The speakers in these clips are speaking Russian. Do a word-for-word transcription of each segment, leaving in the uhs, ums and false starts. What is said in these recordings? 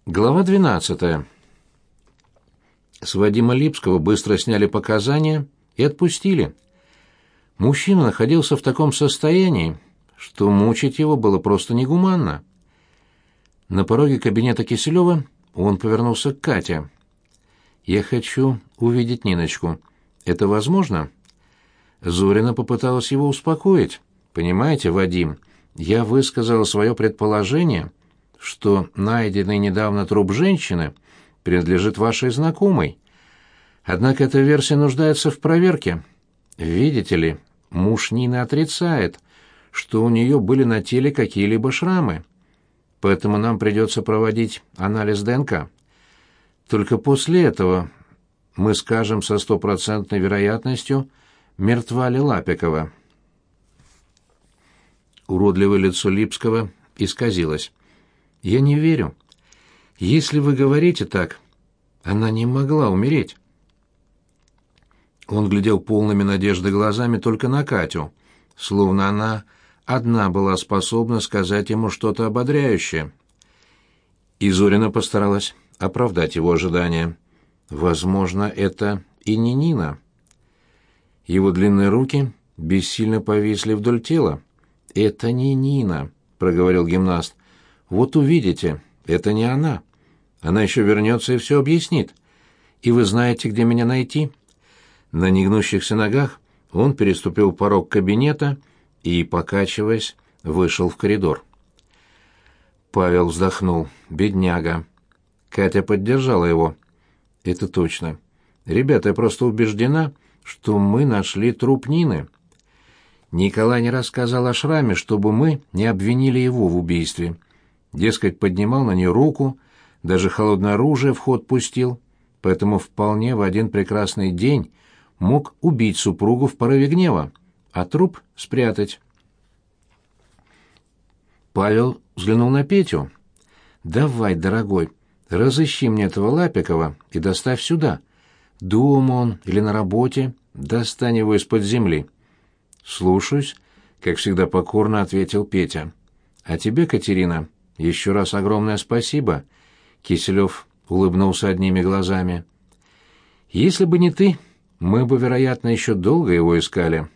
Глава двенадцатая. С Вадима Липского быстро сняли показания и отпустили. Мужчина находился в таком состоянии, что мучить его было просто негуманно. На пороге кабинета Киселева он повернулся к Кате. «Я хочу увидеть Ниночку. Это возможно?» Зорина попыталась его успокоить. «Понимаете, Вадим, я высказала свое предположение, что найденный недавно труп женщины принадлежит вашей знакомой. Однако эта версия нуждается в проверке. Видите ли, муж Нины отрицает, что у нее были на теле какие-либо шрамы. Поэтому нам придется проводить анализ ДНК. Только после этого мы скажем со стопроцентной вероятностью, мертва ли Лапикова». Уродливое лицо Липского исказилось. «Я не верю. Если вы говорите так, она не могла умереть». Он глядел полными надежды глазами только на Катю, словно она одна была способна сказать ему что-то ободряющее. И Зорина постаралась оправдать его ожидания. Возможно, это и не Нина. Его длинные руки бессильно повисли вдоль тела. «Это не Нина», — проговорил гимнаст. «Вот увидите, это не она. Она еще вернется и все объяснит. И вы знаете, где меня найти?» На негнущихся ногах он переступил порог кабинета и, покачиваясь, вышел в коридор. Павел вздохнул. «Бедняга». Катя поддержала его. «Это точно. Ребята, я просто убеждена, что мы нашли труп Нины. Николай не рассказал о шраме, чтобы мы не обвинили его в убийстве. Дескать, поднимал на нее руку, даже холодное оружие в ход пустил, поэтому вполне в один прекрасный день мог убить супругу в порыве гнева, а труп спрятать». Павел взглянул на Петю. «Давай, дорогой, разыщи мне этого Лапикова и доставь сюда. Дома он или на работе, достань его из-под земли». «Слушаюсь», — как всегда покорно ответил Петя. «А тебе, Катерина, еще раз огромное спасибо», — Киселев улыбнулся одними глазами. «Если бы не ты, мы бы, вероятно, еще долго его искали».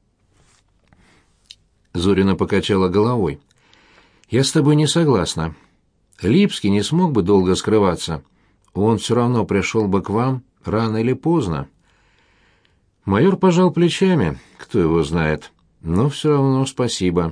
Зорина покачала головой. «Я с тобой не согласна. Липский не смог бы долго скрываться. Он все равно пришел бы к вам рано или поздно». Майор пожал плечами, кто его знает, но все равно спасибо.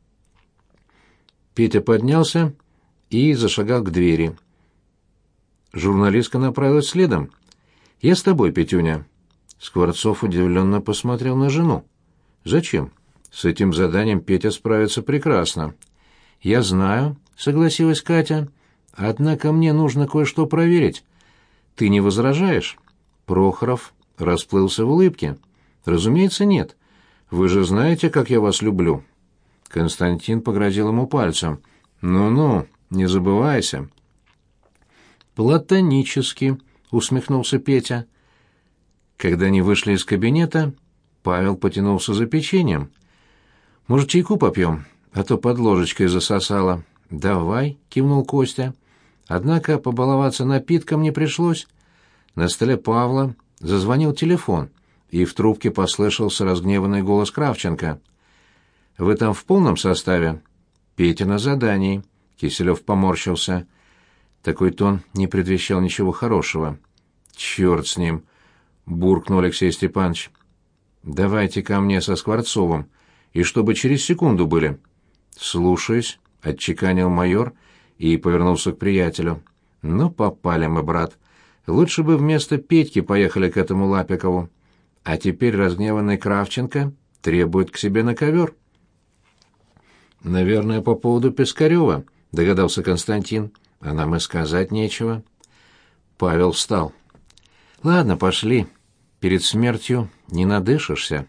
Петя поднялся и зашагал к двери. Журналистка направилась следом. «Я с тобой, Петюня». Скворцов удивленно посмотрел на жену. «Зачем? С этим заданием Петя справится прекрасно». «Я знаю», — согласилась Катя. «Однако мне нужно кое-что проверить. Ты не возражаешь?» Прохоров расплылся в улыбке. «Разумеется, нет. Вы же знаете, как я вас люблю». Константин погрозил ему пальцем. «Ну-ну, не забывайся». «Платонически», — усмехнулся Петя. Когда они вышли из кабинета, Павел потянулся за печеньем. «Может, чайку попьем, а то под ложечкой засосало». «Давай», — кивнул Костя. Однако побаловаться напитком не пришлось. На столе Павла зазвонил телефон, и в трубке послышался разгневанный голос Кравченко. «Вы там в полном составе?» «Петя на задании», — Киселев поморщился. Такой тон не предвещал ничего хорошего. «Черт с ним!» — буркнул Алексей Степанович. «Давайте ко мне со Скворцовым, и чтобы через секунду были». «Слушаюсь», — отчеканил майор и повернулся к приятелю. «Ну, попали мы, брат. Лучше бы вместо Петьки поехали к этому Лапикову. А теперь разгневанный Кравченко требует к себе на ковер». «Наверное, по поводу Пискарева», — догадался Константин. «А нам и сказать нечего». Павел встал. «Ладно, пошли. Перед смертью не надышишься».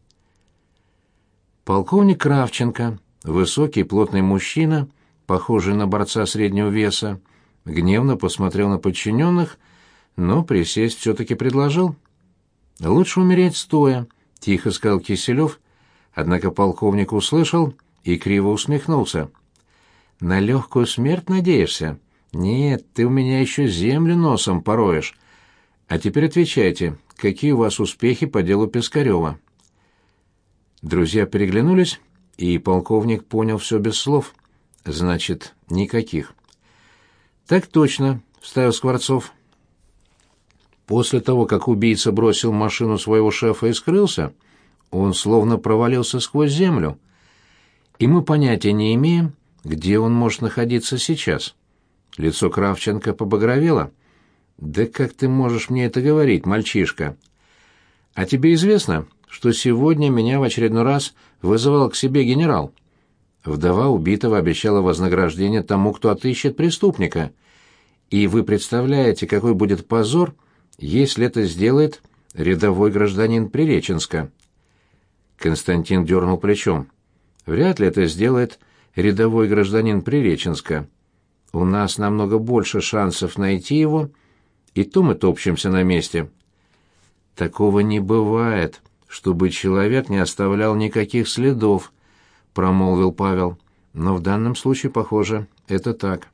Полковник Кравченко, высокий плотный мужчина, похожий на борца среднего веса, гневно посмотрел на подчиненных, но присесть все-таки предложил. «Лучше умереть стоя», — тихо сказал Киселев, однако полковник услышал и криво усмехнулся. «На легкую смерть надеешься?» Нет, ты у меня еще землю носом пороешь. А теперь отвечайте, какие у вас успехи по делу Пискарёва?» Друзья переглянулись, и полковник понял все без слов. Значит, никаких. «Так точно», — вставил Скворцов. После того, как убийца бросил машину своего шефа и скрылся, он словно провалился сквозь землю. И мы понятия не имеем, где он может находиться сейчас. Лицо Кравченко побагровело. «Да как ты можешь мне это говорить, мальчишка? А тебе известно, что сегодня меня в очередной раз вызывал к себе генерал? Вдова убитого обещала вознаграждение тому, кто отыщет преступника. И вы представляете, какой будет позор, если это сделает рядовой гражданин Приреченска?» Константин дернул плечом. «Вряд ли это сделает рядовой гражданин Приреченска. У нас намного больше шансов найти его, и то мы топчемся на месте». «Такого не бывает, чтобы человек не оставлял никаких следов», — промолвил Павел. «Но в данном случае, похоже, это так».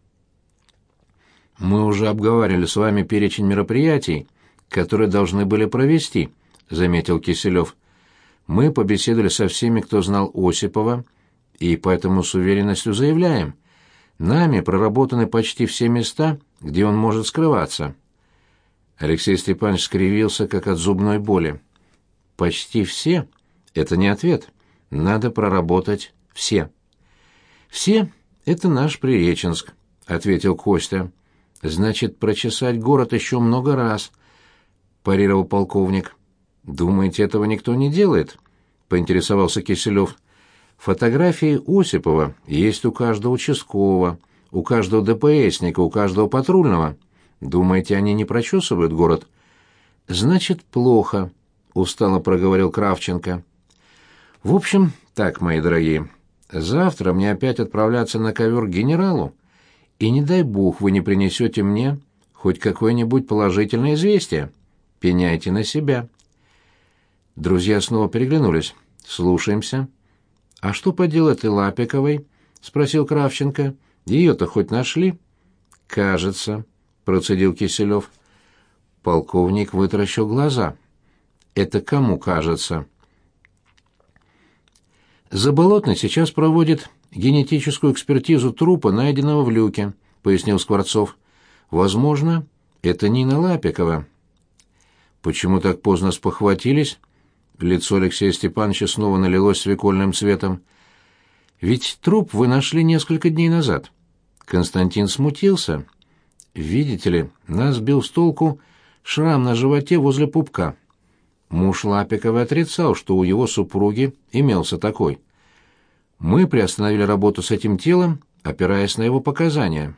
«Мы уже обговаривали с вами перечень мероприятий, которые должны были провести», — заметил Киселев. «Мы побеседовали со всеми, кто знал Осипова, и поэтому с уверенностью заявляем, нами проработаны почти все места, где он может скрываться». Алексей Степанович скривился, как от зубной боли. «Почти все? Это не ответ. Надо проработать все». «Все — это наш Приреченск», — ответил Костя. «Значит, прочесать город еще много раз», — парировал полковник. «Думаете, этого никто не делает?» — поинтересовался Киселев. «Фотографии Осипова есть у каждого участкового, у каждого ДПСника, у каждого патрульного. Думаете, они не прочесывают город?» «Значит, плохо», — устало проговорил Кравченко. «В общем, так, мои дорогие, завтра мне опять отправляться на ковер к генералу, и не дай бог вы не принесете мне хоть какое-нибудь положительное известие. Пеняйте на себя». Друзья снова переглянулись. «Слушаемся». «А что поделать и Лапиковой?» — спросил Кравченко. «Ее-то хоть нашли?» «Кажется», — процедил Киселев. Полковник вытаращил глаза. «Это кому кажется?» «Заболотный сейчас проводит генетическую экспертизу трупа, найденного в люке», — пояснил Скворцов. «Возможно, это Нина Лапикова». «Почему так поздно спохватились?» Лицо Алексея Степановича снова налилось свекольным цветом. «Ведь труп вы нашли несколько дней назад». Константин смутился. «Видите ли, нас сбил с толку шрам на животе возле пупка. Муж Лапиковой отрицал, что у его супруги имелся такой. Мы приостановили работу с этим телом, опираясь на его показания».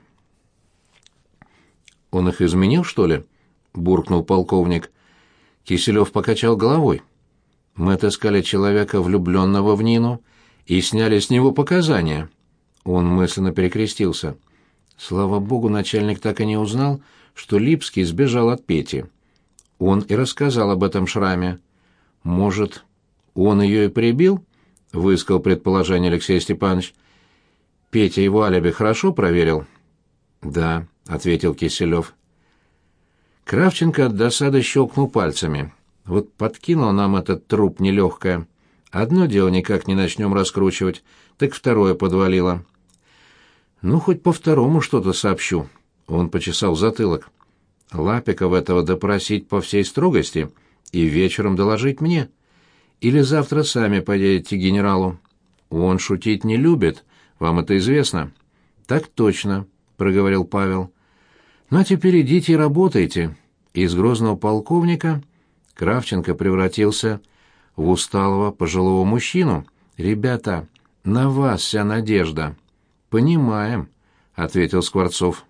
«Он их изменил, что ли?» — буркнул полковник. Киселев покачал головой. «Мы отыскали человека, влюбленного в Нину, и сняли с него показания». Он мысленно перекрестился. Слава богу, начальник так и не узнал, что Липский сбежал от Пети. Он и рассказал об этом шраме. «Может, он ее и прибил?» — высказал предположение Алексей Степанович. «Петя его алиби хорошо проверил?» «Да», — ответил Киселев. Кравченко от досады щелкнул пальцами. «Вот подкинул нам этот труп нелегкое. Одно дело никак не начнем раскручивать, так второе подвалило». «Ну, хоть по второму что-то сообщу», — он почесал затылок. «Лапиков этого допросить по всей строгости и вечером доложить мне. Или завтра сами поедете к генералу. Он шутить не любит, вам это известно». «Так точно», — проговорил Павел. «Ну, а теперь идите и работайте». Из грозного полковника Кравченко превратился в усталого пожилого мужчину. «Ребята, на вас вся надежда». «Понимаем», — ответил Скворцов.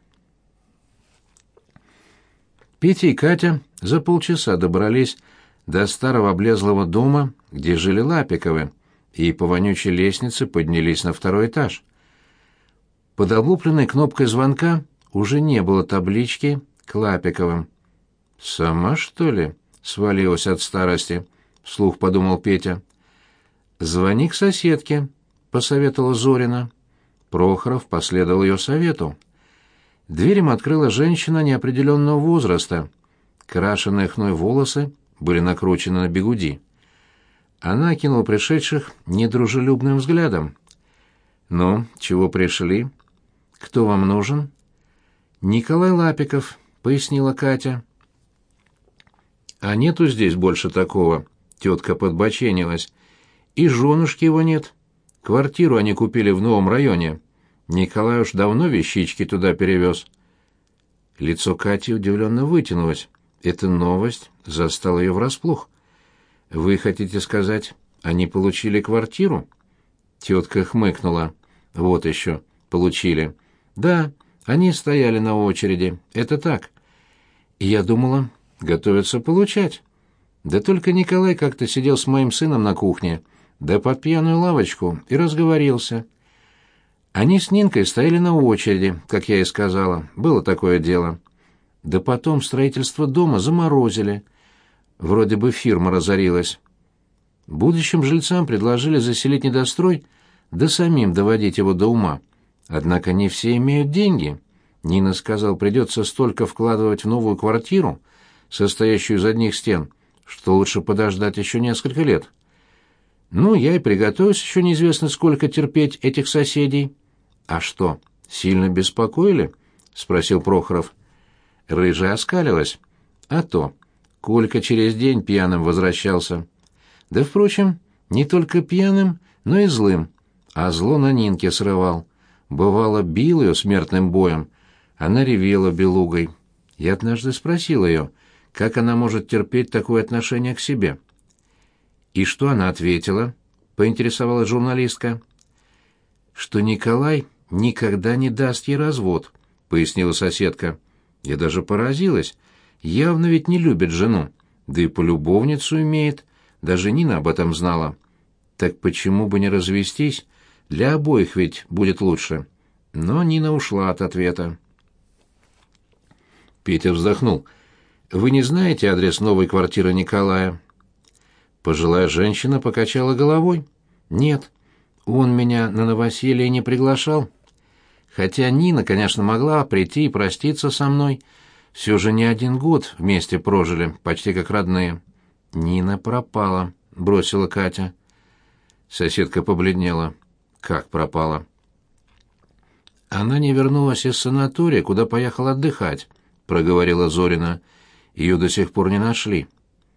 Петя и Катя за полчаса добрались до старого облезлого дома, где жили Лапиковы, и по вонючей лестнице поднялись на второй этаж. Под облупленной кнопкой звонка уже не было таблички к Лапиковым. «Сама, что ли?» — свалилась от старости, — вслух подумал Петя. «Звони к соседке», — посоветовала Зорина. Прохоров последовал ее совету. Дверь им открыла женщина неопределенного возраста. Крашеные хной волосы были накручены на бигуди. Она окинула пришедших недружелюбным взглядом. «Ну, чего пришли? Кто вам нужен?» «Николай Лапиков», — пояснила Катя. «А нету здесь больше такого», — тетка подбоченилась. «И женушки его нет. Квартиру они купили в новом районе. Николай уж давно вещички туда перевез». Лицо Кати удивленно вытянулось. Эта новость застала ее врасплох. «Вы хотите сказать, они получили квартиру?» Тетка хмыкнула. «Вот еще, получили. Да, они стояли на очереди. Это так. Я думала, готовятся получать. Да только Николай как-то сидел с моим сыном на кухне, да под пьяную лавочку, и разговорился. Они с Нинкой стояли на очереди, как я и сказала. Было такое дело. Да потом строительство дома заморозили. Вроде бы фирма разорилась. Будущим жильцам предложили заселить недострой, да самим доводить его до ума. Однако не все имеют деньги. Нина сказал, придется столько вкладывать в новую квартиру, состоящую из одних стен, что лучше подождать еще несколько лет. Ну, я и приготовился еще неизвестно сколько терпеть этих соседей. «А что, сильно беспокоили?» — спросил Прохоров. Рыжая оскалилась. «А то. Колька через день пьяным возвращался. Да, впрочем, не только пьяным, но и злым. А зло на Нинке срывал. Бывало, бил ее смертным боем. Она ревела белугой. Я однажды спросил ее, как она может терпеть такое отношение к себе». «И что она ответила?» — поинтересовалась журналистка. «Что Николай никогда не даст ей развод», — пояснила соседка. «Я даже поразилась. Явно ведь не любит жену. Да и полюбовницу имеет. Даже Нина об этом знала. Так почему бы не развестись? Для обоих ведь будет лучше». Но Нина ушла от ответа. Петя вздохнул. «Вы не знаете адрес новой квартиры Николая?» Пожилая женщина покачала головой. «Нет, он меня на новоселье не приглашал. Хотя Нина, конечно, могла прийти и проститься со мной. Все же не один год вместе прожили, почти как родные». «Нина пропала», — бросила Катя. Соседка побледнела. «Как пропала?» «Она не вернулась из санатория, куда поехала отдыхать», — проговорила Зорина. «Ее до сих пор не нашли».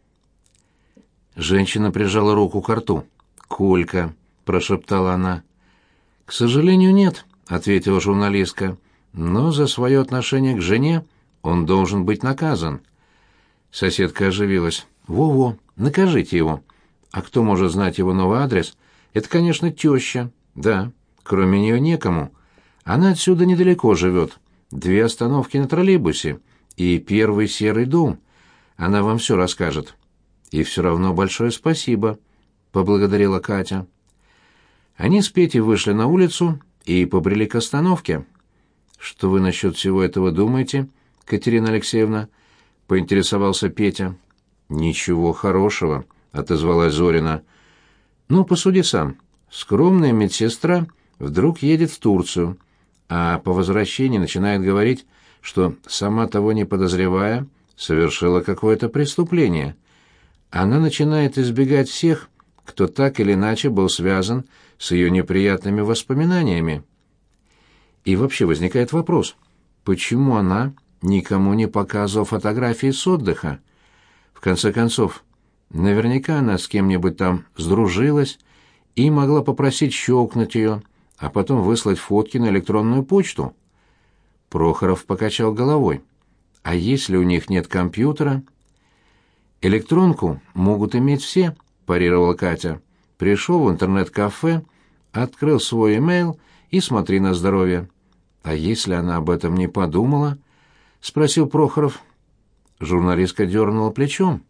Женщина прижала руку к рту. «Колька», — прошептала она. «К сожалению, нет», — ответила журналистка. «Но за свое отношение к жене он должен быть наказан». Соседка оживилась. «Во-во, накажите его. А кто может знать его новый адрес? Это, конечно, теща. Да, кроме нее некому. Она отсюда недалеко живет. Две остановки на троллейбусе и первый серый дом. Она вам все расскажет». «И все равно большое спасибо», — поблагодарила Катя. Они с Петей вышли на улицу и побрели к остановке. «Что вы насчет всего этого думаете, Катерина Алексеевна?» — поинтересовался Петя. «Ничего хорошего», — отозвалась Зорина. «Ну, посуди сам. Скромная медсестра вдруг едет в Турцию, а по возвращении начинает говорить, что, сама того не подозревая, совершила какое-то преступление. Она начинает избегать всех, кто так или иначе был связан с ее неприятными воспоминаниями. И вообще возникает вопрос, почему она никому не показывала фотографии с отдыха? В конце концов, наверняка она с кем-нибудь там сдружилась и могла попросить щелкнуть ее, а потом выслать фотки на электронную почту. Прохоров покачал головой. А если у них нет компьютера? «Электронку могут иметь все», — парировала Катя. «Пришел в интернет-кафе, открыл свой имейл и смотри на здоровье». «А если она об этом не подумала?» — спросил Прохоров. Журналистка дернула плечом.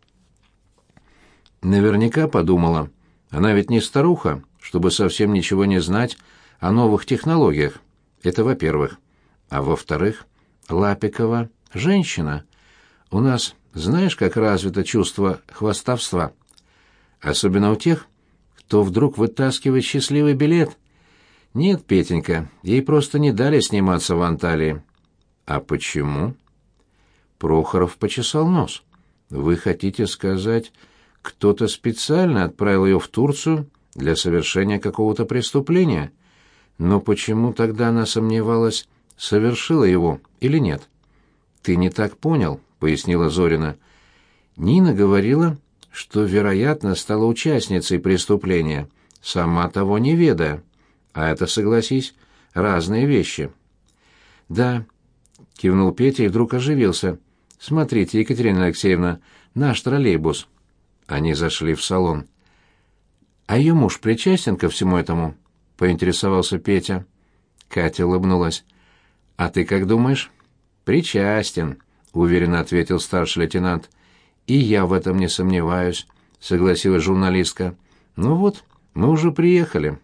«Наверняка подумала. Она ведь не старуха, чтобы совсем ничего не знать о новых технологиях. Это во-первых. А во-вторых, Лапикова — женщина. У нас, знаешь, как развито чувство хвастовства? Особенно у тех, кто вдруг вытаскивает счастливый билет. Нет, Петенька, ей просто не дали сниматься в Анталии». А почему? Прохоров почесал нос. Вы хотите сказать, кто-то специально отправил ее в Турцию для совершения какого-то преступления? Но почему тогда она сомневалась, совершила его или нет? Ты не так понял, пояснила Зорина. Нина говорила, что, вероятно, стала участницей преступления, сама того не ведая. А это, согласись, разные вещи. Да, кивнул Петя и вдруг оживился. Смотрите, Екатерина Алексеевна, наш троллейбус. Они зашли в салон. А ее муж причастен ко всему этому? Поинтересовался Петя. Катя улыбнулась. А ты как думаешь? Причастен, уверенно ответил старший лейтенант. И я в этом не сомневаюсь, согласилась журналистка. Ну вот, мы уже приехали.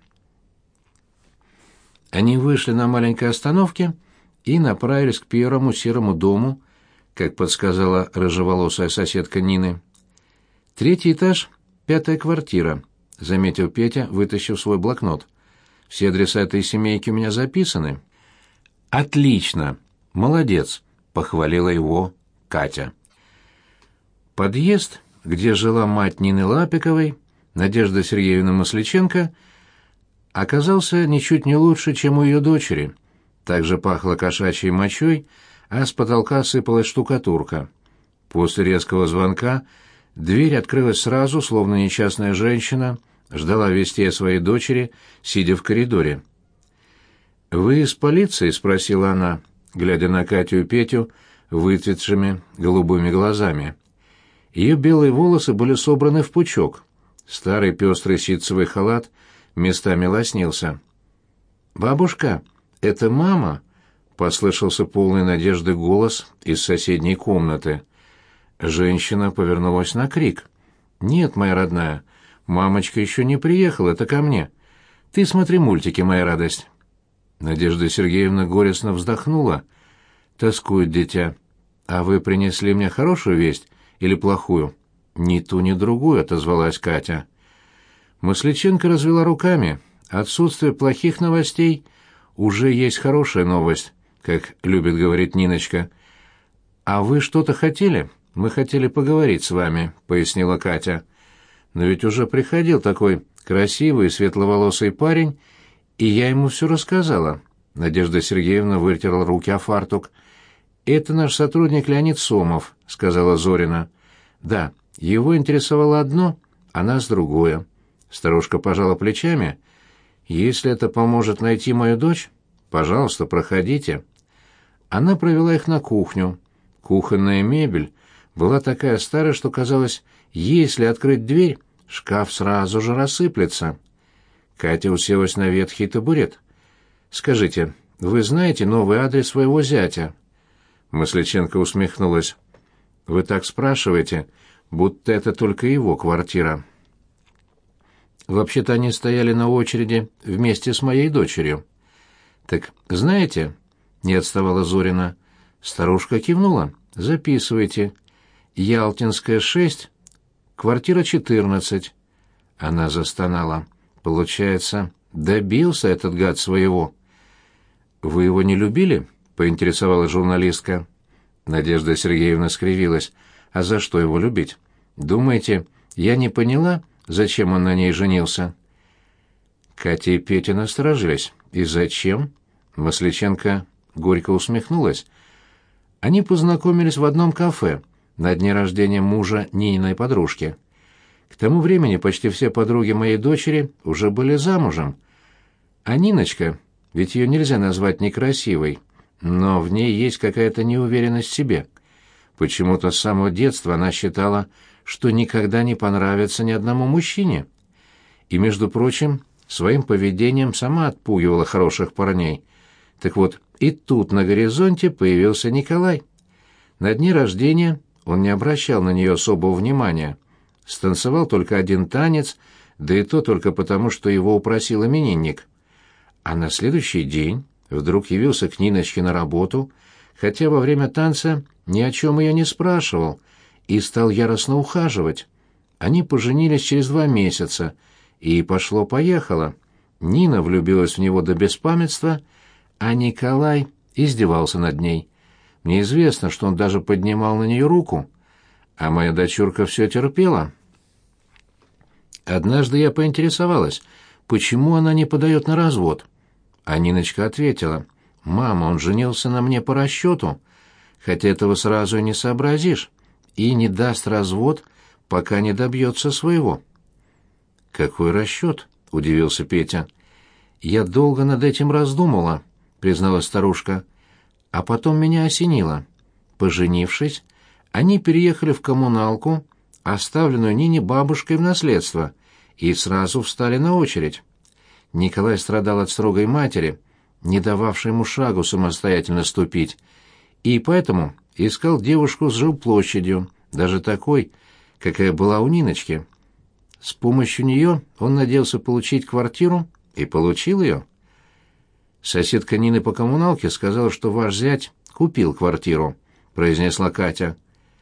Они вышли на маленькой остановке и направились к первому серому дому, как подсказала рыжеволосая соседка Нины. Третий этаж, пятая квартира, заметил Петя, вытащив свой блокнот. Все адреса этой семейки у меня записаны. Отлично, молодец, похвалила его Катя. Подъезд, где жила мать Нины Лапиковой, Надежда Сергеевна Масличенко, оказался ничуть не лучше, чем у ее дочери. Также пахло кошачьей мочой, а с потолка сыпалась штукатурка. После резкого звонка дверь открылась сразу, словно несчастная женщина ждала вести о своей дочери, сидя в коридоре. «Вы из полиции?» — спросила она, глядя на Катю и Петю выцветшими голубыми глазами. Ее белые волосы были собраны в пучок. Старый пестрый ситцевый халат местами лоснился. «Бабушка, это мама?» — послышался полный надежды голос из соседней комнаты. Женщина повернулась на крик. «Нет, моя родная, мамочка еще не приехала, это ко мне. Ты смотри мультики, моя радость». Надежда Сергеевна горестно вздохнула. «Тоскует дитя. А вы принесли мне хорошую весть или плохую?» «Ни ту, ни другую», — отозвалась Катя. Масличенко развела руками. «Отсутствие плохих новостей уже есть хорошая новость, как любит говорить Ниночка. А вы что-то хотели? Мы хотели поговорить с вами», — пояснила Катя. «Но ведь уже приходил такой красивый светловолосый парень, и я ему все рассказала». Надежда Сергеевна вытерла руки о фартук. «Это наш сотрудник Леонид Сомов», — сказала Зорина. «Да, его интересовало одно, а нас другое». Старушка пожала плечами. «Если это поможет найти мою дочь, пожалуйста, проходите». Она провела их на кухню. Кухонная мебель была такая старая, что казалось, если открыть дверь, шкаф сразу же рассыплется. Катя уселась на ветхий табурет. «Скажите, вы знаете новый адрес своего зятя?» Масличенко усмехнулась. «Вы так спрашиваете, будто это только его квартира». «Вообще-то они стояли на очереди вместе с моей дочерью». «Так знаете?» — не отставала Зорина. Старушка кивнула. «Записывайте. Ялтинская, шесть, квартира четырнадцать». Она застонала. «Получается, добился этот гад своего». «Вы его не любили?» — поинтересовалась журналистка. Надежда Сергеевна скривилась. «А за что его любить? Думаете, я не поняла, зачем он на ней женился?» Катя и Петя насторожились. «И зачем?» Масличенко горько усмехнулась. Они познакомились в одном кафе на дне рождения мужа Нининой подружки. К тому времени почти все подруги моей дочери уже были замужем. А Ниночка, ведь ее нельзя назвать некрасивой, но в ней есть какая-то неуверенность в себе. Почему-то с самого детства она считала, что никогда не понравится ни одному мужчине. И, между прочим, своим поведением сама отпугивала хороших парней. Так вот, и тут на горизонте появился Николай. На дне рождения он не обращал на нее особого внимания. Станцевал только один танец, да и то только потому, что его упросил именинник. А на следующий день вдруг явился к Ниночке на работу, хотя во время танца ни о чем ее не спрашивал, и стал яростно ухаживать. Они поженились через два месяца, и пошло-поехало. Нина влюбилась в него до беспамятства, а Николай издевался над ней. Мне известно, что он даже поднимал на нее руку, а моя дочурка все терпела. Однажды я поинтересовалась, почему она не подает на развод. А Ниночка ответила: «Мама, он женился на мне по расчету, хотя этого сразу и не сообразишь, и не даст развод, пока не добьется своего». «Какой расчет?» — удивился Петя. «Я долго над этим раздумала», — призналась старушка. «А потом меня осенило. Поженившись, они переехали в коммуналку, оставленную Нине бабушкой в наследство, и сразу встали на очередь. Николай страдал от строгой матери, не дававшей ему шагу самостоятельно ступить, и поэтому искал девушку с жилплощадью, даже такой, какая была у Ниночки. С помощью нее он надеялся получить квартиру и получил ее. Соседка Нины по коммуналке сказала, что ваш зять купил квартиру», — произнесла Катя.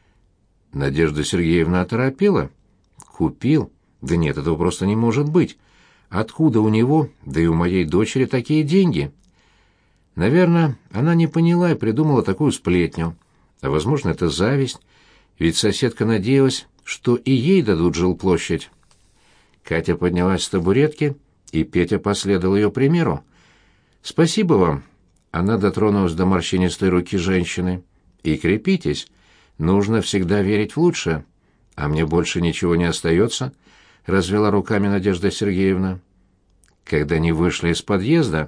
Надежда Сергеевна оторопела. «Купил? Да нет, этого просто не может быть. Откуда у него, да и у моей дочери, такие деньги?» Наверное, она не поняла и придумала такую сплетню. А, возможно, это зависть, ведь соседка надеялась, что и ей дадут жилплощадь. Катя поднялась с табуретки, и Петя последовал ее примеру. «Спасибо вам», — она дотронулась до морщинистой руки женщины. «И крепитесь, нужно всегда верить в лучшее. А мне больше ничего не остается», — развела руками Надежда Сергеевна. Когда они вышли из подъезда,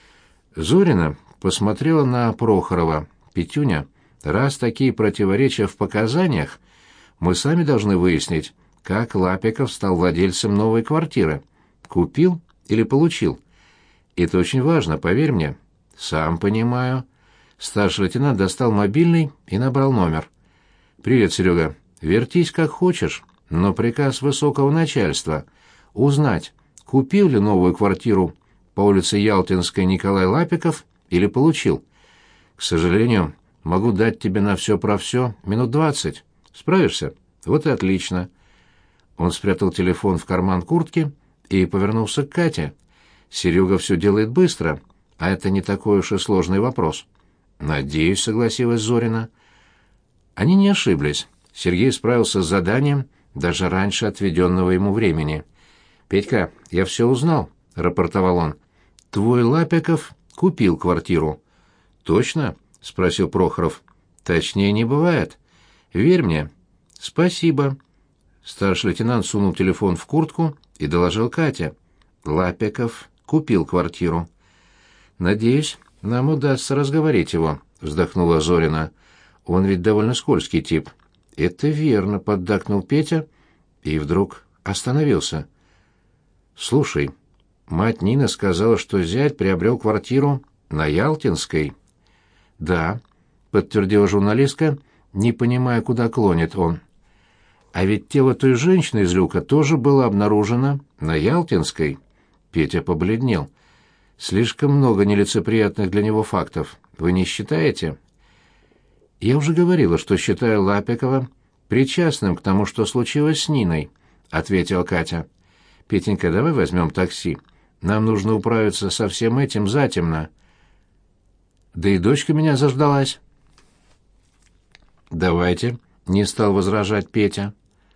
Зорина посмотрела на Прохорова. «Петюня, раз такие противоречия в показаниях, мы сами должны выяснить, как Лапиков стал владельцем новой квартиры. Купил или получил? Это очень важно, поверь мне». «Сам понимаю». Старший лейтенант достал мобильный и набрал номер. «Привет, Серега. Вертись как хочешь, но приказ высокого начальства — узнать, купил ли новую квартиру по улице Ялтинской Николай Лапиков или получил. К сожалению, могу дать тебе на все про все минут двадцать. Справишься? Вот и отлично». Он спрятал телефон в карман куртки и повернулся к Кате. «Серега все делает быстро, а это не такой уж и сложный вопрос». «Надеюсь», — согласилась Зорина. Они не ошиблись. Сергей справился с заданием даже раньше отведенного ему времени. «Петька, я все узнал», — рапортовал он. «Твой Лапиков купил квартиру». «Точно?» — спросил Прохоров. «Точнее не бывает. Верь мне». «Спасибо». Старший лейтенант сунул телефон в куртку и доложил Кате. «Лапиков купил квартиру». «Надеюсь, нам удастся разговорить его», — вздохнула Зорина. «Он ведь довольно скользкий тип». «Это верно», — поддакнул Петя и вдруг остановился. «Слушай, мать Нина сказала, что зять приобрел квартиру на Ялтинской». «Да», — подтвердила журналистка, не понимая, куда клонит он. «А ведь тело той женщины из люка тоже было обнаружено на Ялтинской». Петя побледнел. «Слишком много нелицеприятных для него фактов. Вы не считаете?» «Я уже говорила, что считаю Лапикова причастным к тому, что случилось с Ниной», — ответила Катя. «Петенька, давай возьмем такси. Нам нужно управиться со всем этим затемно. Да и дочка меня заждалась». «Давайте», — не стал возражать Петя.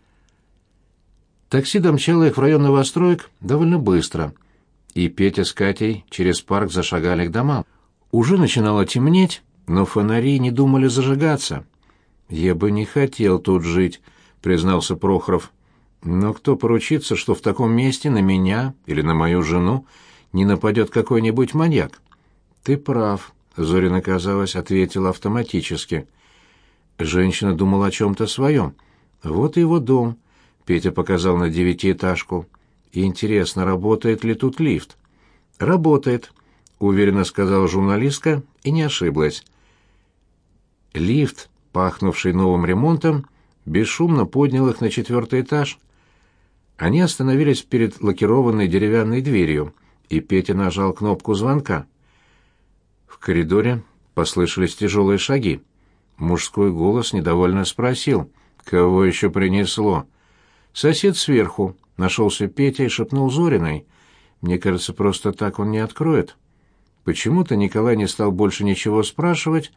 Такси домчало их в район новостроек довольно быстро, и Петя с Катей через парк зашагали к домам. Уже начинало темнеть, но фонари не думали зажигаться. «Я бы не хотел тут жить», — признался Прохоров. «Но кто поручится, что в таком месте на меня или на мою жену не нападет какой-нибудь маньяк?» «Ты прав», — Зорина, казалось, ответила автоматически. Женщина думала о чем-то своем. «Вот и его дом», — Петя показал на девятиэтажку. «Интересно, работает ли тут лифт?» «Работает», — уверенно сказала журналистка и не ошиблась. Лифт, пахнувший новым ремонтом, бесшумно поднял их на четвертый этаж. Они остановились перед лакированной деревянной дверью, и Петя нажал кнопку звонка. В коридоре послышались тяжелые шаги. Мужской голос недовольно спросил: «Кого еще принесло?» «Сосед сверху», — нашелся Петя и шепнул Зориной. «Мне кажется, просто так он не откроет». Почему-то Николай не стал больше ничего спрашивать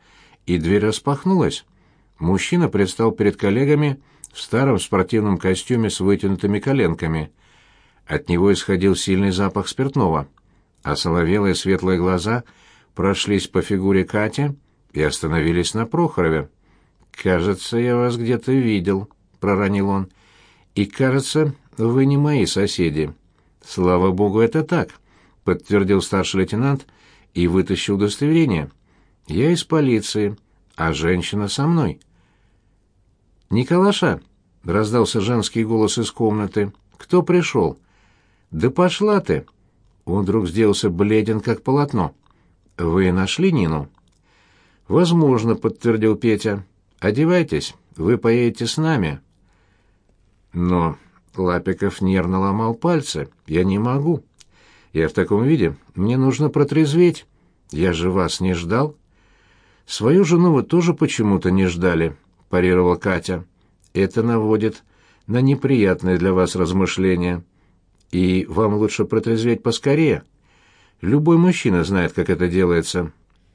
и дверь распахнулась. Мужчина предстал перед коллегами в старом спортивном костюме с вытянутыми коленками. От него исходил сильный запах спиртного, а соловелые светлые глаза прошлись по фигуре Кати и остановились на Прохорове. «Кажется, я вас где-то видел», — проронил он. «И, кажется, вы не мои соседи». «Слава богу, это так», — подтвердил старший лейтенант и вытащил удостоверение. «Я из полиции, а женщина со мной». «Николаша», — раздался женский голос из комнаты, — «кто пришел?» «Да пошла ты!» Он вдруг сделался бледен, как полотно. «Вы нашли Нину?» «Возможно», — подтвердил Петя. «Одевайтесь, вы поедете с нами». Но Лапиков нервно ломал пальцы. «Я не могу. Я в таком виде. Мне нужно протрезветь. Я же вас не ждал». «Свою жену вы тоже почему-то не ждали», — парировала Катя. «Это наводит на неприятные для вас размышления. И вам лучше протрезветь поскорее. Любой мужчина знает, как это делается».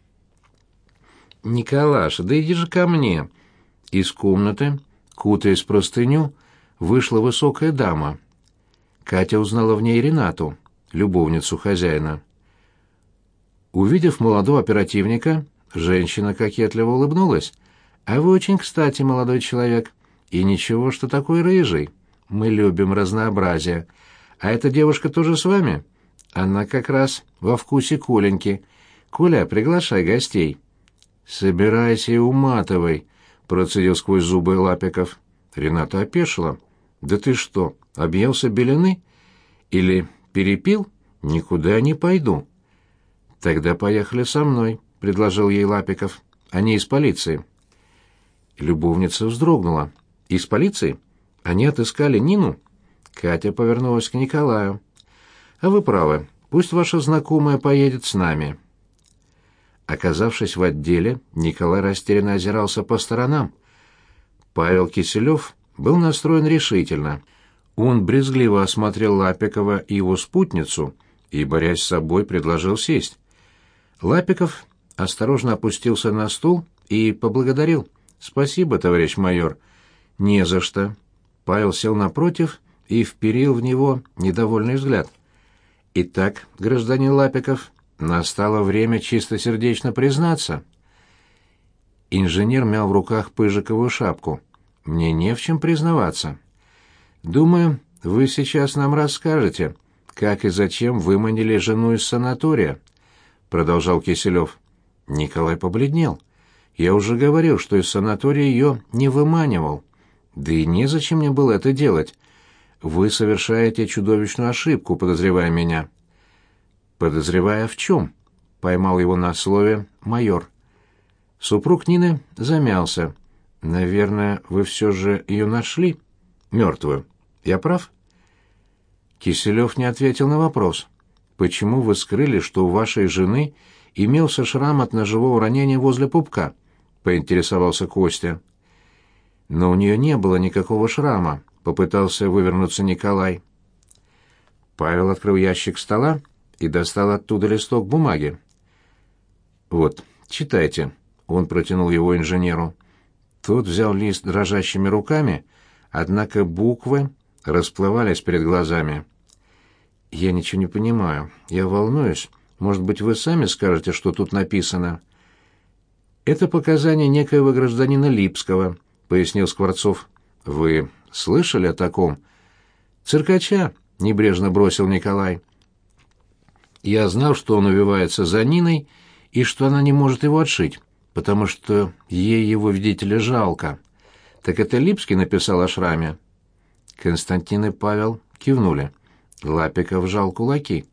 «Николаш, да иди же ко мне!» Из комнаты, кутаясь в простыню, вышла высокая дама. Катя узнала в ней Ренату, любовницу хозяина. Увидев молодого оперативника, женщина кокетливо улыбнулась. «А вы очень кстати, молодой человек. И ничего, что такой рыжий. Мы любим разнообразие. А эта девушка тоже с вами? Она как раз во вкусе Коленьки. Коля, приглашай гостей». «Собирайся и уматывай», — процедил сквозь зубы Лапиков. Рената опешила. «Да ты что, объелся белины? Или перепил? Никуда не пойду». «Тогда поехали со мной», — предложил ей Лапиков. «Они из полиции». Любовница вздрогнула. «Из полиции? Они отыскали Нину?» Катя повернулась к Николаю. «А вы правы. Пусть ваша знакомая поедет с нами». Оказавшись в отделе, Николай растерянно озирался по сторонам. Павел Киселев был настроен решительно. Он брезгливо осмотрел Лапикова и его спутницу и, борясь с собой, предложил сесть. Лапиков осторожно опустился на стул и поблагодарил. «Спасибо, товарищ майор». «Не за что». Павел сел напротив и вперил в него недовольный взгляд. «Итак, гражданин Лапиков, настало время чистосердечно признаться». Инженер мял в руках пыжиковую шапку. «Мне не в чем признаваться. Думаю, вы сейчас нам расскажете, как и зачем выманили жену из санатория», — продолжал Киселев. Николай побледнел. «Я уже говорил, что из санатория ее не выманивал. Да и незачем мне было это делать. Вы совершаете чудовищную ошибку, подозревая меня». «Подозревая в чем?» — поймал его на слове майор. Супруг Нины замялся. «Наверное, вы все же ее нашли? Мертвую. Я прав?» Киселев не ответил на вопрос. «Почему вы скрыли, что у вашей жены имелся шрам от ножевого ранения возле пупка?» — поинтересовался Костя. «Но у нее не было никакого шрама», — попытался вывернуться Николай. Павел открыл ящик стола и достал оттуда листок бумаги. «Вот, читайте», — он протянул его инженеру. Тот взял лист дрожащими руками, однако буквы расплывались перед глазами. «Я ничего не понимаю. Я волнуюсь. Может быть, вы сами скажете, что тут написано?» «Это показания некоего гражданина Липского», — пояснил Скворцов. «Вы слышали о таком?» «Циркача», — небрежно бросил Николай. «Я знал, что он увивается за Ниной и что она не может его отшить, потому что ей его, видите ли, жалко. Так это Липский написал о шраме?» Константин и Павел кивнули. Лапиков сжал кулаки.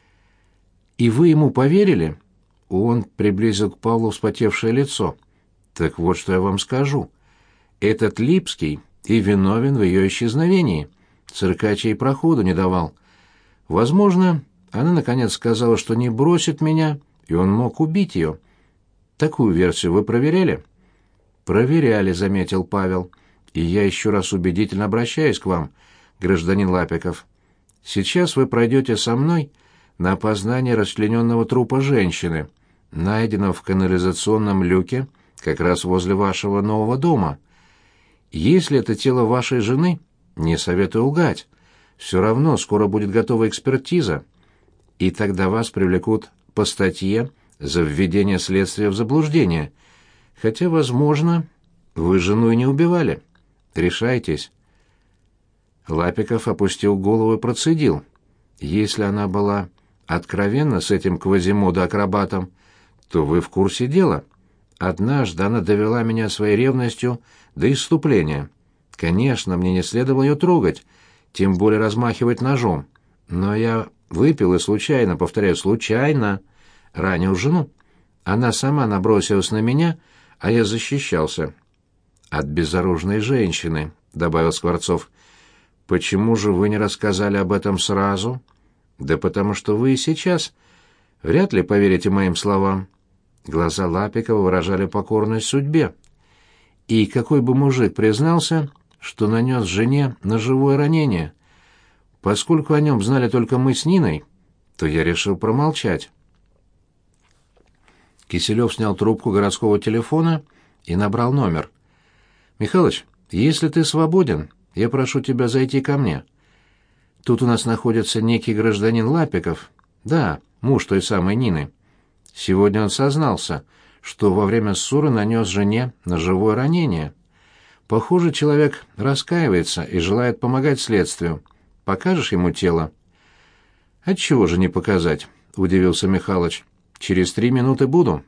«И вы ему поверили?» Он приблизил к Павлу вспотевшее лицо. «Так вот, что я вам скажу. Этот Липский и виновен в ее исчезновении. Циркач ей проходу не давал. Возможно, она наконец сказала, что не бросит меня, и он мог убить ее. Такую версию вы проверяли?» «Проверяли», — заметил Павел. «И я еще раз убедительно обращаюсь к вам, гражданин Лапиков. Сейчас вы пройдете со мной на опознание расчлененного трупа женщины, найденного в канализационном люке как раз возле вашего нового дома. Если это тело вашей жены, не советую лгать. Все равно скоро будет готова экспертиза, и тогда вас привлекут по статье за введение следствия в заблуждение. Хотя, возможно, вы жену и не убивали. Решайтесь». Лапиков опустил голову и процедил: «Если она была откровенна с этим Квазимодо-акробатом, то вы в курсе дела. Однажды она довела меня своей ревностью до исступления. Конечно, мне не следовало ее трогать, тем более размахивать ножом. Но я выпил и случайно, повторяю, случайно, ранил жену. Она сама набросилась на меня, а я защищался». «От безоружной женщины», — добавил Скворцов. «Почему же вы не рассказали об этом сразу?» «Да потому что вы и сейчас вряд ли поверите моим словам». Глаза Лапикова выражали покорность судьбе. «И какой бы мужик признался, что нанес жене ножевое ранение? Поскольку о нем знали только мы с Ниной, то я решил промолчать». Киселев снял трубку городского телефона и набрал номер. «Михалыч, если ты свободен, я прошу тебя зайти ко мне. Тут у нас находится некий гражданин Лапиков, да, муж той самой Нины. Сегодня он сознался, что во время ссоры нанес жене ножевое ранение. Похоже, человек раскаивается и желает помогать следствию. Покажешь ему тело?» «Отчего же не показать?» — удивился Михалыч. «Через три минуты буду».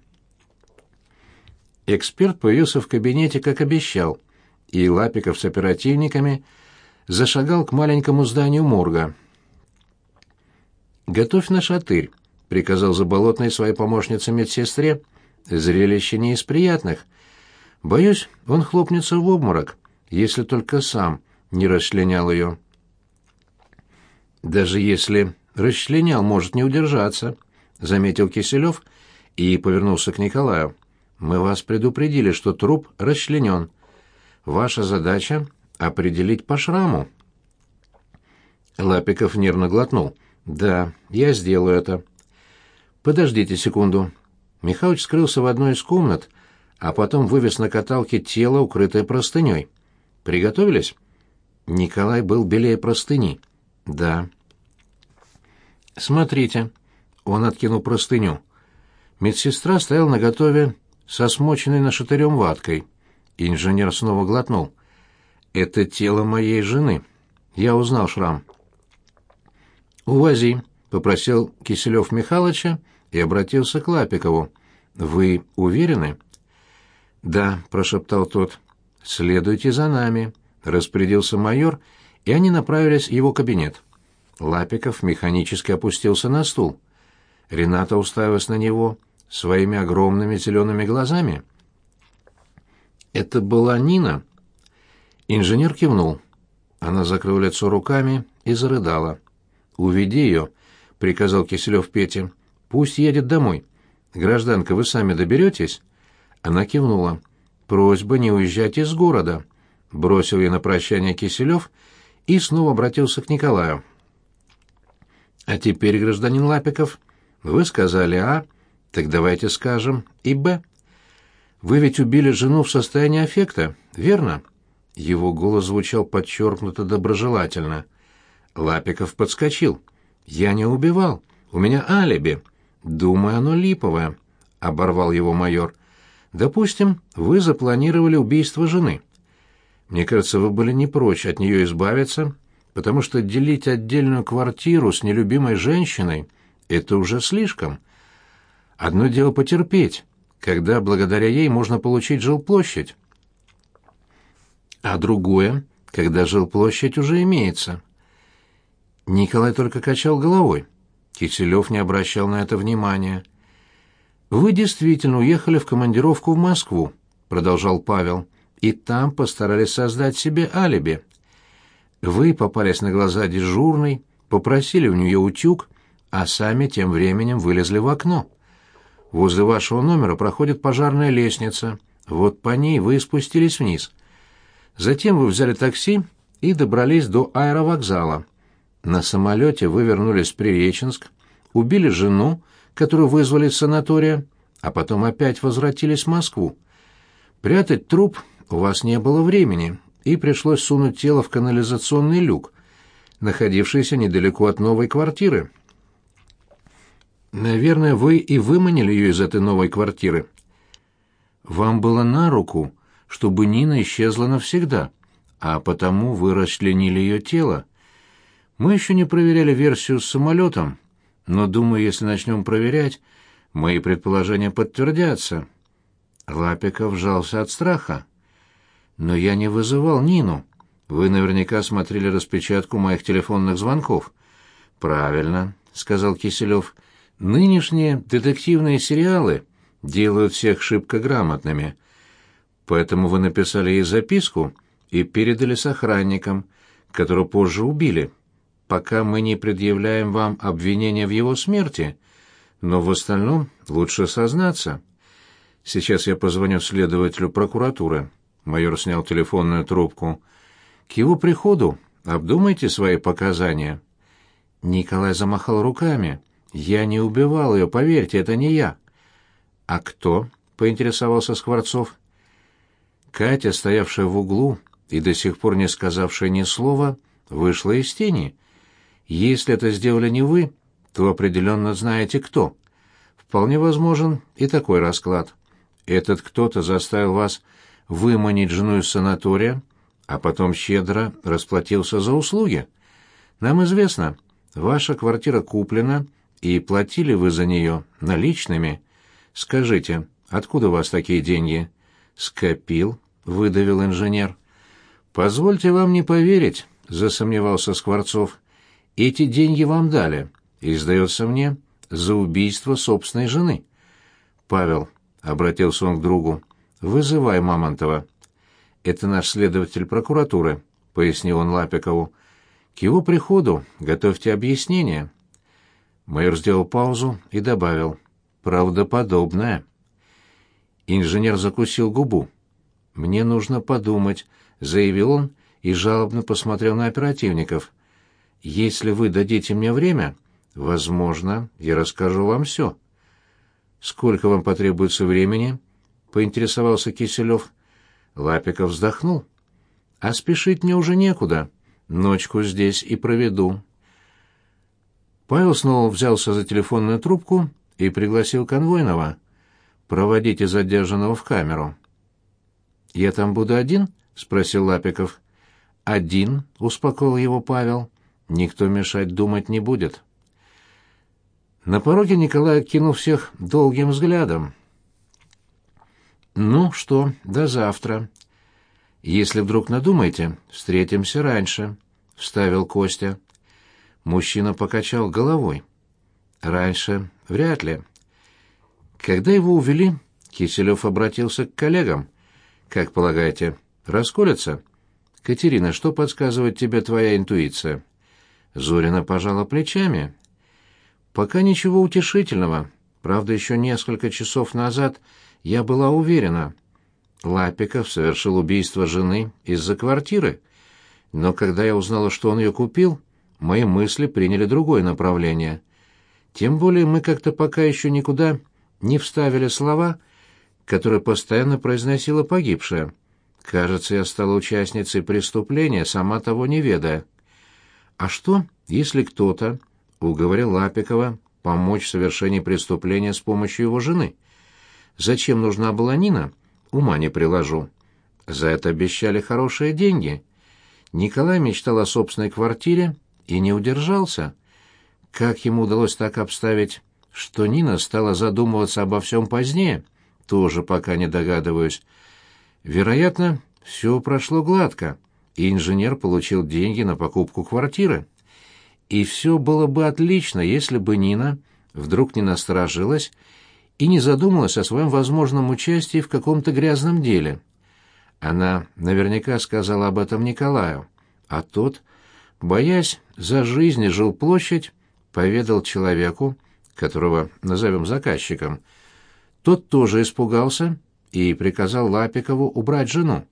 Эксперт появился в кабинете, как обещал, и Лапиков с оперативниками зашагал к маленькому зданию морга. «Готовь на шатырь», — приказал Заболотный своей помощнице-медсестре. «Зрелище не из приятных. Боюсь, он хлопнется в обморок, если только сам не расчленял ее». «Даже если расчленял, может не удержаться», — заметил Киселев и повернулся к Николаю. «Мы вас предупредили, что труп расчленен. Ваша задача — определить по шраму». Лапиков нервно глотнул. «Да, я сделаю это». «Подождите секунду». Михалыч скрылся в одной из комнат, а потом вывез на каталке тело, укрытое простыней. «Приготовились?» Николай был белее простыни. «Да». «Смотрите». Он откинул простыню. Медсестра стояла наготове со смоченной нашатырем ваткой. Инженер снова глотнул. «Это тело моей жены. Я узнал шрам». «Увози», — попросил Киселев Михалыча и обратился к Лапикову. «Вы уверены?» «Да», — прошептал тот. «Следуйте за нами», — распорядился майор, и они направились в его кабинет. Лапиков механически опустился на стул. Рената уставилась на него своими огромными зелеными глазами. «Это была Нина?» Инженер кивнул. Она закрыла лицо руками и зарыдала. «Уведи ее», — приказал Киселев Пете. «Пусть едет домой. Гражданка, вы сами доберетесь?» Она кивнула. «Просьба не уезжать из города», — бросил ей на прощание Киселев и снова обратился к Николаю. «А теперь, гражданин Лапиков, вы сказали А, так давайте скажем и Б. Вы ведь убили жену в состоянии аффекта, верно?» Его голос звучал подчеркнуто доброжелательно. Лапиков подскочил. «Я не убивал. У меня алиби. Думаю, оно липовое», — оборвал его майор. «Допустим, вы запланировали убийство жены. Мне кажется, вы были не прочь от нее избавиться, потому что делить отдельную квартиру с нелюбимой женщиной — это уже слишком. Одно дело потерпеть, когда благодаря ей можно получить жилплощадь, а другое, когда жилплощадь уже имеется». Николай только качал головой. Киселев не обращал на это внимания. «Вы действительно уехали в командировку в Москву», — продолжал Павел, «и там постарались создать себе алиби. Вы попались на глаза дежурной, попросили у нее утюг, а сами тем временем вылезли в окно. Возле вашего номера проходит пожарная лестница, вот по ней вы и спустились вниз. Затем вы взяли такси и добрались до аэровокзала. На самолете вы вернулись в Приреченск, убили жену, которую вызвали из санатория, а потом опять возвратились в Москву. Прятать труп у вас не было времени, и пришлось сунуть тело в канализационный люк, находившийся недалеко от новой квартиры. Наверное, вы и выманили ее из этой новой квартиры. Вам было на руку, чтобы Нина исчезла навсегда, а потому вы расчленили ее тело. Мы еще не проверяли версию с самолетом, но, думаю, если начнем проверять, мои предположения подтвердятся». Лапиков сжался от страха. «Но я не вызывал Нину. Вы наверняка смотрели распечатку моих телефонных звонков». «Правильно», — сказал Киселев. «Нынешние детективные сериалы делают всех шибко грамотными. Поэтому вы написали ей записку и передали с охранником, которого позже убили, пока мы не предъявляем вам обвинения в его смерти, но в остальном лучше сознаться. Сейчас я позвоню следователю прокуратуры». Майор снял телефонную трубку. «К его приходу обдумайте свои показания». Николай замахал руками. «Я не убивал ее, поверьте, это не я». «А кто?» — поинтересовался Скворцов. Катя, стоявшая в углу и до сих пор не сказавшая ни слова, вышла из тени. «Если это сделали не вы, то определенно знаете кто. Вполне возможен и такой расклад. Этот кто-то заставил вас выманить жену из санатория, а потом щедро расплатился за услуги. Нам известно, ваша квартира куплена, и платили вы за нее наличными. Скажите, откуда у вас такие деньги?» «Скопил», — выдавил инженер. «Позвольте вам не поверить», — засомневался Скворцов. «Эти деньги вам дали, и, сдается мне, за убийство собственной жены». «Павел», — обратился он к другу, — «вызывай Мамонтова». «Это наш следователь прокуратуры», — пояснил он Лапикову. «К его приходу готовьте объяснение». Майор сделал паузу и добавил: «Правдоподобное». Инженер закусил губу. «Мне нужно подумать», — заявил он и жалобно посмотрел на оперативников. «Если вы дадите мне время, возможно, я расскажу вам все». «Сколько вам потребуется времени?» — поинтересовался Киселев. Лапиков вздохнул. «А спешить мне уже некуда. Ночку здесь и проведу». Павел снова взялся за телефонную трубку и пригласил конвойного. «Проводите задержанного в камеру». «Я там буду один?» — спросил Лапиков. «Один», — успокоил его Павел. «Никто мешать думать не будет». На пороге Николай окинул всех долгим взглядом. «Ну что, до завтра. Если вдруг надумаете, встретимся раньше», — вставил Костя. Мужчина покачал головой. «Раньше вряд ли». Когда его увели, Киселев обратился к коллегам. «Как полагаете, расколется?» «Катерина, что подсказывает тебе твоя интуиция?» Зорина пожала плечами. «Пока ничего утешительного. Правда, еще несколько часов назад я была уверена. Лапиков совершил убийство жены из-за квартиры. Но когда я узнала, что он ее купил, мои мысли приняли другое направление. Тем более мы как-то пока еще никуда не вставили слова, которые постоянно произносила погибшая. Кажется, я стала участницей преступления, сама того не ведая. А что, если кто-то уговорил Лапикова помочь в совершении преступления с помощью его жены? Зачем нужна была Нина? Ума не приложу. За это обещали хорошие деньги. Николай мечтал о собственной квартире и не удержался. Как ему удалось так обставить, что Нина стала задумываться обо всем позднее, тоже пока не догадываюсь. Вероятно, все прошло гладко, и инженер получил деньги на покупку квартиры. И все было бы отлично, если бы Нина вдруг не насторожилась и не задумалась о своем возможном участии в каком-то грязном деле. Она наверняка сказала об этом Николаю, а тот, боясь за жизнь и жилплощадь, поведал человеку, которого назовем заказчиком. Тот тоже испугался и приказал Лапикову убрать жену.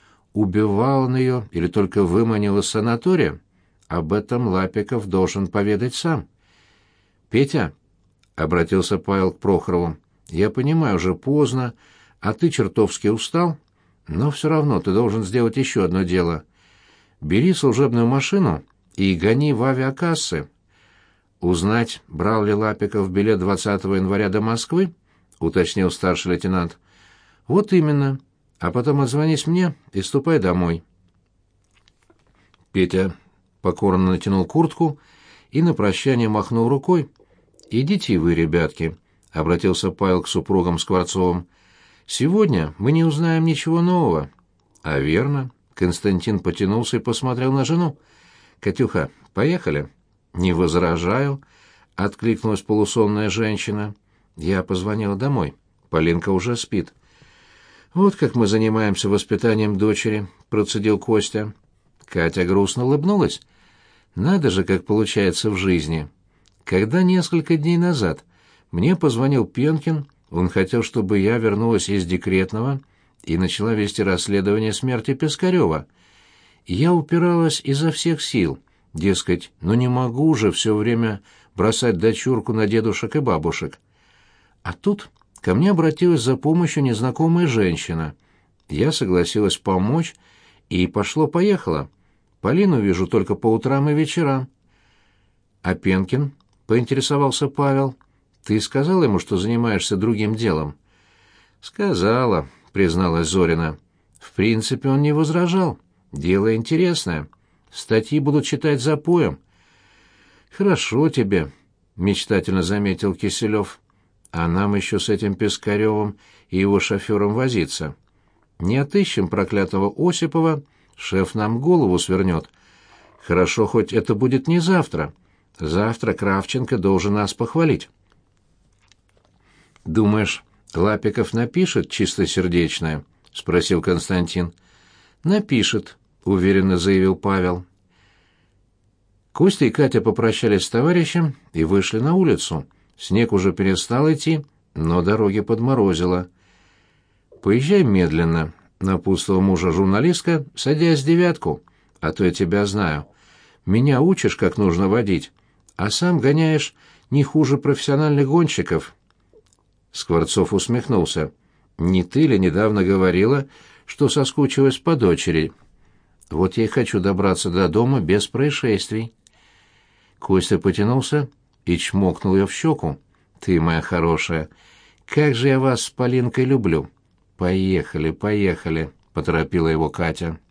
Убивал он ее или только выманил из санатория? Об этом Лапиков должен поведать сам. «Петя», — обратился Павел к Прохорову, — «я понимаю, уже поздно, А ты чертовски устал, но все равно ты должен сделать еще одно дело. Бери служебную машину и гони в авиакассы. Узнать, брал ли Лапиков билет двадцатого января до Москвы, уточнил старший лейтенант. Вот именно. А потом отзвонись мне и ступай домой. Петя покорно натянул куртку и на прощание махнул рукой. «Идите вы, ребятки», — обратился Павел к супругам Скворцовым. «Сегодня мы не узнаем ничего нового». «А верно», — Константин потянулся и посмотрел на жену. «Катюха, поехали?» «Не возражаю», — откликнулась полусонная женщина. «Я позвонила домой. Полинка уже спит». «Вот как мы занимаемся воспитанием дочери», — процедил Костя. Катя грустно улыбнулась. «Надо же, как получается в жизни. Когда несколько дней назад мне позвонил Пенкин, он хотел, чтобы я вернулась из декретного и начала вести расследование смерти Пискарёва. Я упиралась изо всех сил, дескать, ну не могу же все время бросать дочурку на дедушек и бабушек. А тут ко мне обратилась за помощью незнакомая женщина. Я согласилась помочь, и пошло-поехало. Полину вижу только по утрам и вечерам». «А Пенкин?» — поинтересовался Павел. «Ты сказал ему, что занимаешься другим делом?» «Сказала», — призналась Зорина. «В принципе, он не возражал. Дело интересное. Статьи будут читать запоем». «Хорошо тебе», — мечтательно заметил Киселев. «А нам еще с этим Пискаревым и его шофером возиться. Не отыщем проклятого Осипова, шеф нам голову свернет. Хорошо, хоть это будет не завтра. Завтра Кравченко должен нас похвалить». «Думаешь, Лапиков напишет чистосердечное?» — спросил Константин. «Напишет», — уверенно заявил Павел. Костя и Катя попрощались с товарищем и вышли на улицу. Снег уже перестал идти, но дороги подморозило. «Поезжай медленно», — напутствовала мужа журналистка, садясь в девятку, «а то я тебя знаю. Меня учишь, как нужно водить, а сам гоняешь не хуже профессиональных гонщиков». Скворцов усмехнулся. «Не ты ли недавно говорила, что соскучилась по дочери? Вот я и хочу добраться до дома без происшествий». Костя потянулся и чмокнул ее в щеку. «Ты моя хорошая, как же я вас с Полинкой люблю!» «Поехали, поехали», — поторопила его Катя.